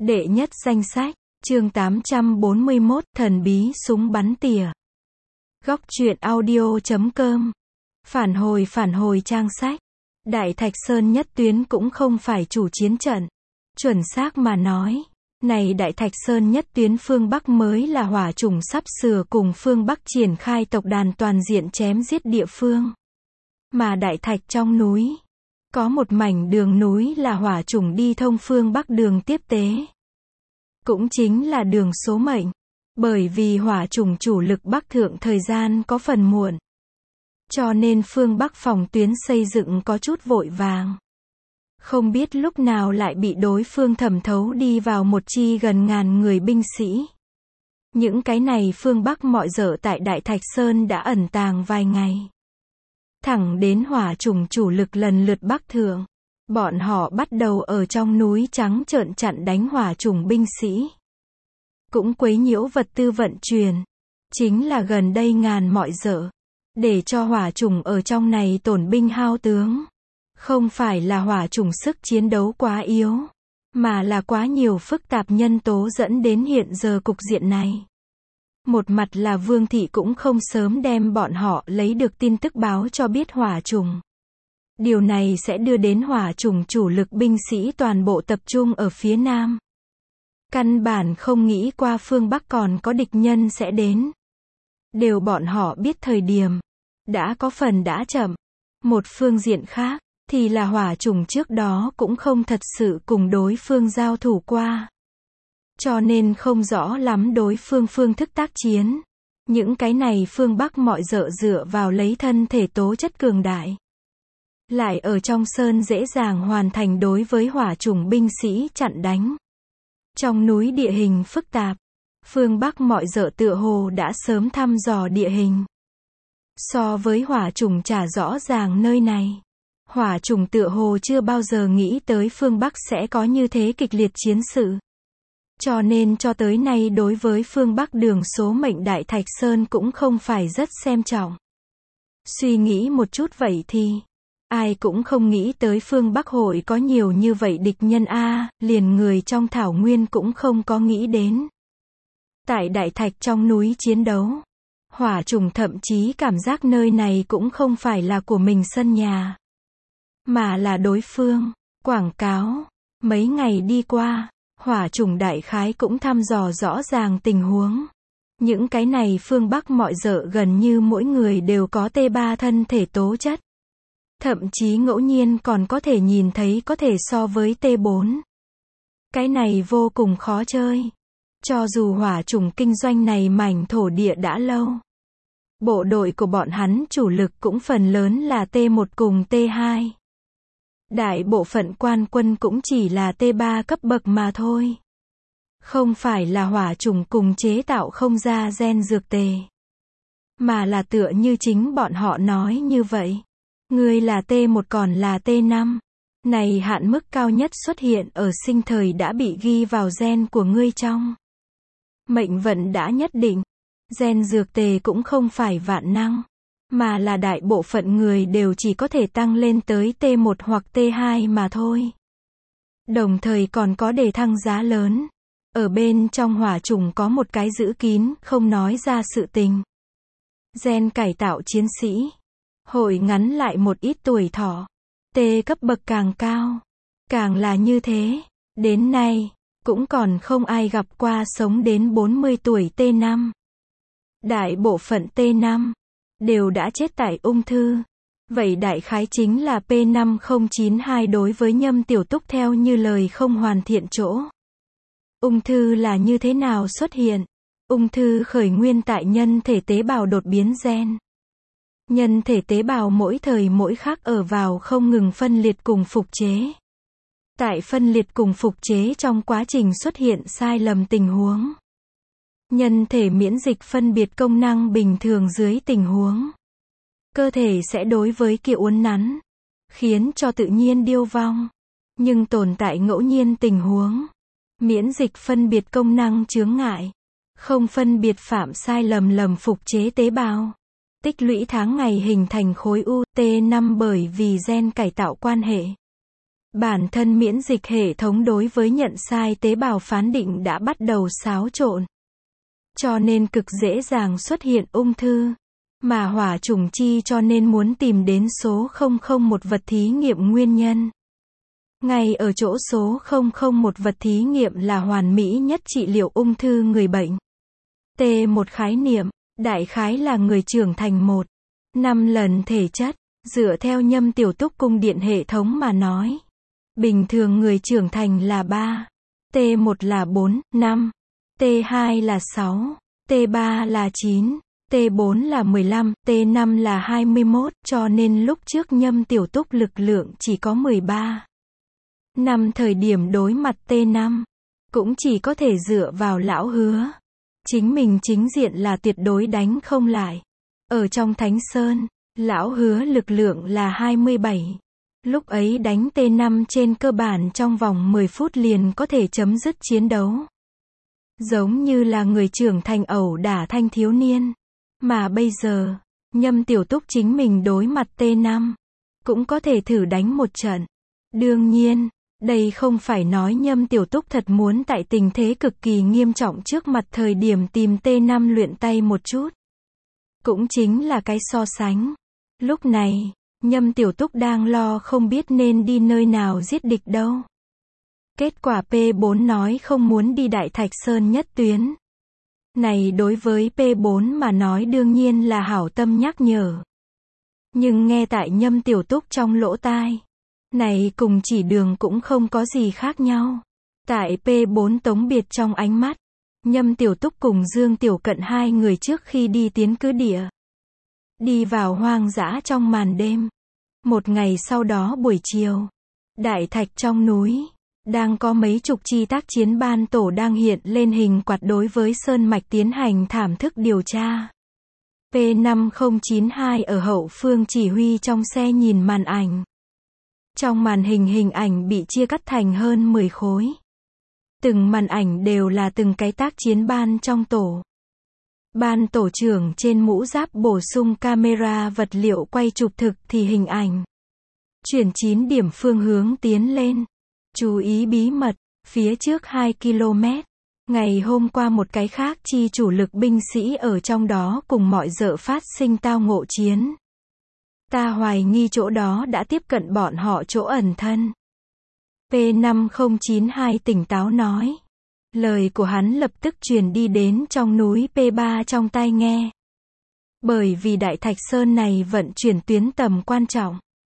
Đệ nhất danh sách, chương 841, thần bí súng bắn tỉa. Góc truyện audio.com. Phản hồi trang sách. Đại Thạch Sơn nhất tuyến cũng không phải chủ chiến trận. Chuẩn xác mà nói, này Đại Thạch Sơn nhất tuyến phương Bắc mới là hỏa chủng sắp sửa cùng phương Bắc triển khai tộc đàn toàn diện chém giết địa phương. Mà Đại Thạch trong núi, có một mảnh đường núi là hỏa chủng đi thông phương Bắc đường tiếp tế. Cũng chính là đường số mệnh. Bởi vì hỏa chủng chủ lực Bắc thượng thời gian có phần muộn. Cho nên phương Bắc phòng tuyến xây dựng có chút vội vàng. Không biết lúc nào lại bị đối phương thẩm thấu đi vào một chi gần ngàn người binh sĩ. Những cái này phương Bắc mọi dở tại Đại Thạch Sơn đã ẩn tàng vài ngày. Thẳng đến hỏa chủng chủ lực lần lượt Bắc thượng. Bọn họ bắt đầu ở trong núi trắng trợn chặn đánh hỏa chủng binh sĩ. Cũng quấy nhiễu vật tư vận chuyển. Chính là gần đây ngàn mọi dở. Để cho hỏa chủng ở trong này tổn binh hao tướng. Không phải là hỏa chủng sức chiến đấu quá yếu. Mà là quá nhiều phức tạp nhân tố dẫn đến hiện giờ cục diện này. Một mặt là Vương Thị cũng không sớm đem bọn họ lấy được tin tức báo cho biết hỏa chủng. Điều này sẽ đưa đến hỏa chủng chủ lực binh sĩ toàn bộ tập trung ở phía Nam. Căn bản không nghĩ qua phương Bắc còn có địch nhân sẽ đến. Đều bọn họ biết thời điểm. Đã có phần đã chậm. Một phương diện khác, thì là hỏa chủng trước đó cũng không thật sự cùng đối phương giao thủ qua. Cho nên không rõ lắm đối phương phương thức tác chiến. Những cái này phương Bắc mọi dựa vào lấy thân thể tố chất cường đại. Lại ở trong sơn dễ dàng hoàn thành đối với hỏa chủng binh sĩ chặn đánh. Trong núi địa hình phức tạp, phương Bắc mọi dở tựa hồ đã sớm thăm dò địa hình. So với hỏa chủng trả rõ ràng nơi này, hỏa chủng tựa hồ chưa bao giờ nghĩ tới phương Bắc sẽ có như thế kịch liệt chiến sự. Cho nên cho tới nay đối với phương Bắc đường số mệnh Đại Thạch Sơn cũng không phải rất xem trọng. Suy nghĩ một chút vậy thì ai cũng không nghĩ tới phương Bắc hội có nhiều như vậy địch nhân liền người trong thảo nguyên cũng không có nghĩ đến. Tại Đại Thạch trong núi chiến đấu, hỏa chủng thậm chí cảm giác nơi này cũng không phải là của mình sân nhà, mà là đối phương. Quảng cáo, mấy ngày đi qua, hỏa chủng đại khái cũng thăm dò rõ ràng tình huống. Những cái này phương Bắc mọi dở gần như mỗi người đều có T3 thân thể tố chất. Thậm chí ngẫu nhiên còn có thể nhìn thấy có thể so với T4. Cái này vô cùng khó chơi. Cho dù hỏa chủng kinh doanh này mảnh thổ địa đã lâu. Bộ đội của bọn hắn chủ lực cũng phần lớn là T1 cùng T2. Đại bộ phận quan quân cũng chỉ là T3 cấp bậc mà thôi. Không phải là hỏa chủng cùng chế tạo không ra gen dược tề. Mà là tựa như chính bọn họ nói như vậy. Ngươi là T1 còn là T5. Này hạn mức cao nhất xuất hiện ở sinh thời đã bị ghi vào gen của ngươi trong. Mệnh vận đã nhất định. Gen dược tề cũng không phải vạn năng. Mà là đại bộ phận người đều chỉ có thể tăng lên tới T1 hoặc T2 mà thôi. Đồng thời còn có đề thăng giá lớn. Ở bên trong hỏa chủng có một cái giữ kín, không nói ra sự tình. Gen cải tạo chiến sĩ. Hội ngắn lại một ít tuổi thọ. T cấp bậc càng cao. Càng là như thế. Đến nay, cũng còn không ai gặp qua sống đến 40 tuổi T5. Đại bộ phận T5 đều đã chết tại ung thư. Vậy đại khái chính là P5092 đối với Nhâm Tiểu Túc theo như lời không hoàn thiện chỗ. Ung thư là như thế nào xuất hiện? Ung thư khởi nguyên tại nhân thể tế bào đột biến gen. Nhân thể tế bào mỗi thời mỗi khác ở vào không ngừng phân liệt cùng phục chế. Tại phân liệt cùng phục chế trong quá trình xuất hiện sai lầm tình huống. Nhân thể miễn dịch phân biệt công năng bình thường dưới tình huống. Cơ thể sẽ đối với kia uốn nắn. Khiến cho tự nhiên điêu vong. Nhưng tồn tại ngẫu nhiên tình huống. Miễn dịch phân biệt công năng chướng ngại. Không phân biệt phạm sai lầm phục chế tế bào. Tích lũy tháng ngày hình thành khối u T5 bởi vì gen cải tạo quan hệ. Bản thân miễn dịch hệ thống đối với nhận sai tế bào phán định đã bắt đầu xáo trộn. Cho nên cực dễ dàng xuất hiện ung thư. Mà hỏa chủng chi cho nên muốn tìm đến số 001 vật thí nghiệm nguyên nhân. Ngay ở chỗ số 001 vật thí nghiệm là hoàn mỹ nhất trị liệu ung thư người bệnh. T1 khái niệm, đại khái là người trưởng thành 5 lần thể chất, dựa theo Nhâm Tiểu Túc cung điện hệ thống mà nói. Bình thường người trưởng thành là 3, T1 là 4, 5, T2 là 6, T3 là 9, T4 là 15, T5 là 21, cho nên lúc trước Nhâm Tiểu Túc lực lượng chỉ có 13. Năm thời điểm đối mặt T5, cũng chỉ có thể dựa vào lão Hứa. Chính mình chính diện là tuyệt đối đánh không lại. Ở trong Thánh Sơn, lão Hứa lực lượng là 27. Lúc ấy đánh T5 trên cơ bản trong vòng 10 phút liền có thể chấm dứt chiến đấu. Giống như là người trưởng thành ẩu đả thanh thiếu niên. Mà bây giờ, Nhâm Tiểu Túc chính mình đối mặt T5, cũng có thể thử đánh một trận. Đương nhiên, đây không phải nói Nhâm Tiểu Túc thật muốn tại tình thế cực kỳ nghiêm trọng trước mặt thời điểm tìm T5 luyện tay một chút. Cũng chính là cái so sánh. Lúc này, Nhâm Tiểu Túc đang lo không biết nên đi nơi nào giết địch đâu. Kết quả P4 nói không muốn đi Đại Thạch Sơn nhất tuyến. Này đối với P4 mà nói đương nhiên là hảo tâm nhắc nhở. Nhưng nghe tại Nhâm Tiểu Túc trong lỗ tai, này cùng chỉ đường cũng không có gì khác nhau. Tại P4 tống biệt trong ánh mắt, Nhâm Tiểu Túc cùng Dương Tiểu Cận hai người trước khi đi tiến cứ địa. Đi vào hoang dã trong màn đêm. Một ngày sau đó buổi chiều, Đại Thạch trong núi, đang có mấy chục chi tác chiến ban tổ đang hiện lên hình quạt đối với Sơn Mạch tiến hành thảm thức điều tra. P5092 ở hậu phương chỉ huy trong xe nhìn màn ảnh. Trong màn hình ảnh bị chia cắt thành hơn 10 khối. Từng màn ảnh đều là từng cái tác chiến ban trong tổ. Ban tổ trưởng trên mũ giáp bổ sung camera vật liệu quay chụp thực thì hình ảnh. Chuyển 9 điểm phương hướng tiến lên. Chú ý bí mật, phía trước 2 km. Ngày hôm qua một cái khác chi chủ lực binh sĩ ở trong đó cùng mọi dợ phát sinh tao ngộ chiến. Ta hoài nghi chỗ đó đã tiếp cận bọn họ chỗ ẩn thân. P5092 tỉnh táo nói. Lời của hắn lập tức truyền đi đến trong núi P3 trong tai nghe. Bởi vì Đại Thạch Sơn này vận chuyển tuyến tầm quan trọng.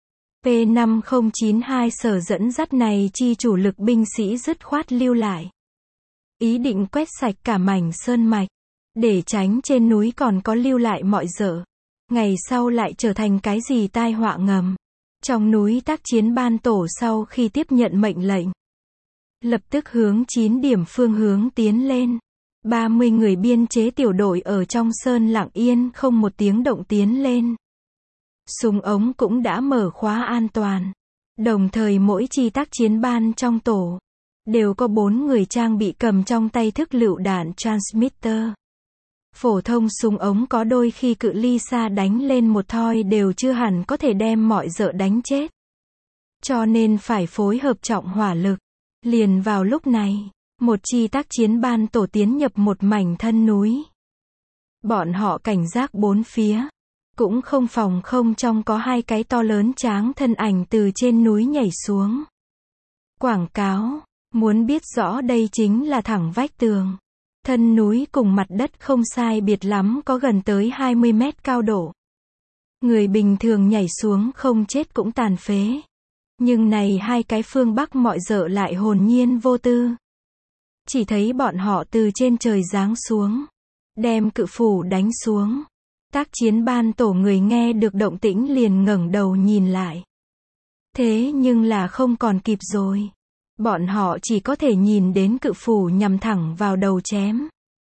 P5092 sở dẫn dắt này chi chủ lực binh sĩ dứt khoát lưu lại. Ý định quét sạch cả mảnh sơn mạch. Để tránh trên núi còn có lưu lại mọi dở. Ngày sau lại trở thành cái gì tai họa ngầm. Trong núi tác chiến ban tổ sau khi tiếp nhận mệnh lệnh. Lập tức hướng 9 điểm phương hướng tiến lên. 30 người biên chế tiểu đội ở trong sơn lặng yên không một tiếng động tiến lên. Súng ống cũng đã mở khóa an toàn. Đồng thời mỗi chi tác chiến ban trong tổ đều có 4 người trang bị cầm trong tay thức lựu đạn transmitter. Phổ thông súng ống có đôi khi cự ly xa đánh lên một thoi đều chưa hẳn có thể đem mọi dợ đánh chết. Cho nên phải phối hợp trọng hỏa lực. Liền vào lúc này, một chi tác chiến ban tổ tiến nhập một mảnh thân núi. Bọn họ cảnh giác bốn phía. Cũng không phòng không trong có hai cái to lớn tráng thân ảnh từ trên núi nhảy xuống. Quảng cáo, muốn biết rõ đây chính là thẳng vách tường. Thân núi cùng mặt đất không sai biệt lắm có gần tới 20 mét cao độ. Người bình thường nhảy xuống không chết cũng tàn phế. Nhưng này hai cái phương Bắc mọi dợ lại hồn nhiên vô tư. Chỉ thấy bọn họ từ trên trời giáng xuống. Đem cự phủ đánh xuống. Tác chiến ban tổ người nghe được động tĩnh liền ngẩng đầu nhìn lại. Thế nhưng là không còn kịp rồi. Bọn họ chỉ có thể nhìn đến cự phủ nhằm thẳng vào đầu chém.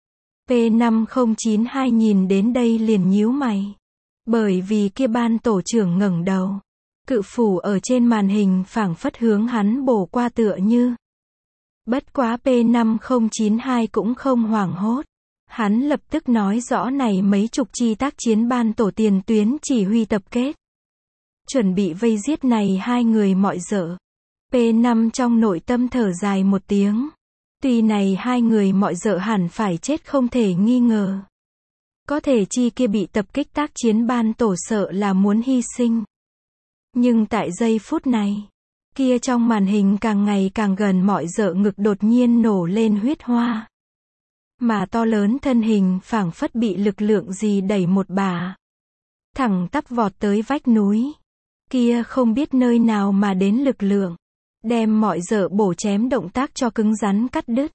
P5092 nhìn đến đây liền nhíu mày. Bởi vì kia ban tổ trưởng ngẩng đầu. Cự phủ ở trên màn hình phảng phất hướng hắn bổ qua tựa như. Bất quá P5092 cũng không hoảng hốt. Hắn lập tức nói rõ này mấy chục chi tác chiến ban tổ tiền tuyến chỉ huy tập kết. Chuẩn bị vây giết này hai người mọi dợ. P5 trong nội tâm thở dài một tiếng. Tuy này hai người mọi dợ hẳn phải chết không thể nghi ngờ. Có thể chi kia bị tập kích tác chiến ban tổ sợ là muốn hy sinh. Nhưng tại giây phút này, kia trong màn hình càng ngày càng gần mọi dợ ngực đột nhiên nổ lên huyết hoa. Mà to lớn thân hình phảng phất bị lực lượng gì đẩy một bà. Thẳng tắp vọt tới vách núi. Kia không biết nơi nào mà đến lực lượng. Đem mọi dợ bổ chém động tác cho cứng rắn cắt đứt.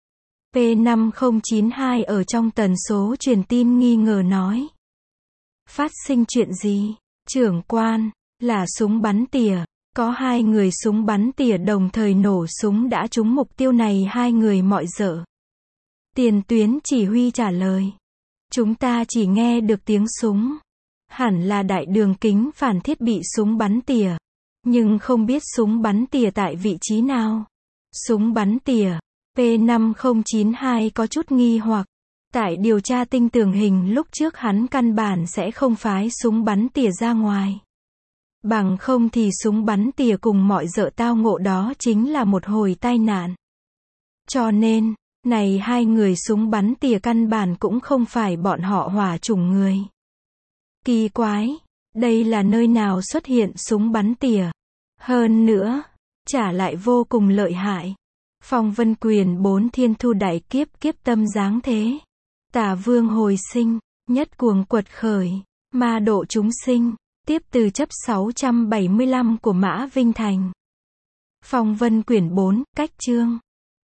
P5092 ở trong tần số truyền tin nghi ngờ nói. Phát sinh chuyện gì? Trưởng quan, là súng bắn tỉa. Có hai người súng bắn tỉa đồng thời nổ súng đã trúng mục tiêu này hai người mọi dợ. Tiền tuyến chỉ huy trả lời. Chúng ta chỉ nghe được tiếng súng. Hẳn là đại đường kính phản thiết bị súng bắn tỉa. Nhưng không biết súng bắn tỉa tại vị trí nào. Súng bắn tỉa. P5092 có chút nghi hoặc. Tại điều tra tinh tường hình lúc trước hắn căn bản sẽ không phái súng bắn tỉa ra ngoài. Bằng không thì súng bắn tỉa cùng mọi dợ tao ngộ đó chính là một hồi tai nạn. Cho nên, này hai người súng bắn tỉa căn bản cũng không phải bọn họ hỏa chủng người. Kỳ quái, đây là nơi nào xuất hiện súng bắn tỉa? Hơn nữa, trả lại vô cùng lợi hại. Phong vân quyền 4 thiên thu đại kiếp kiếp tâm giáng thế. Tả vương hồi sinh, nhất cuồng quật khởi, ma độ chúng sinh, tiếp từ chấp 675 của Mã Vinh Thành. Phong vân quyển 4, cách chương.